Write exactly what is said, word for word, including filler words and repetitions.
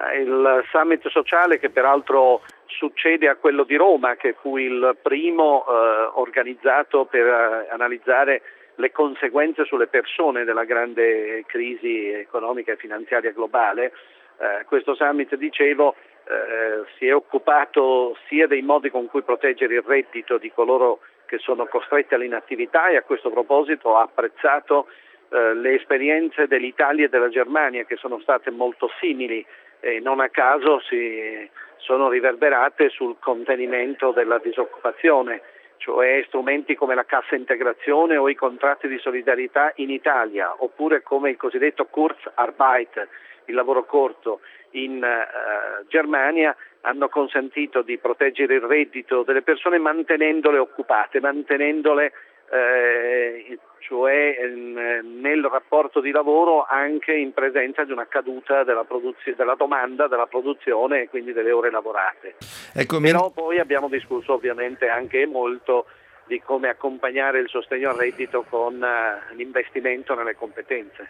Ma il summit sociale, che peraltro succede a quello di Roma, che fu il primo eh, organizzato per eh, analizzare le conseguenze sulle persone della grande crisi economica e finanziaria globale, eh, questo summit, dicevo, eh, si è occupato sia dei modi con cui proteggere il reddito di coloro che sono costretti all'inattività, e a questo proposito ha apprezzato eh, le esperienze dell'Italia e della Germania, che sono state molto simili e non a caso si sono riverberate sul contenimento della disoccupazione, cioè strumenti come la cassa integrazione o i contratti di solidarietà in Italia, oppure come il cosiddetto Kurzarbeit, il lavoro corto in uh, Germania, hanno consentito di proteggere il reddito delle persone mantenendole occupate, mantenendole eh, cioè in, nel rapporto di lavoro, anche in presenza di una caduta della, produzio- della domanda, della produzione e quindi delle ore lavorate. Ecco, Però men- poi abbiamo discusso ovviamente anche molto di come accompagnare il sostegno al reddito con uh, l'investimento nelle competenze.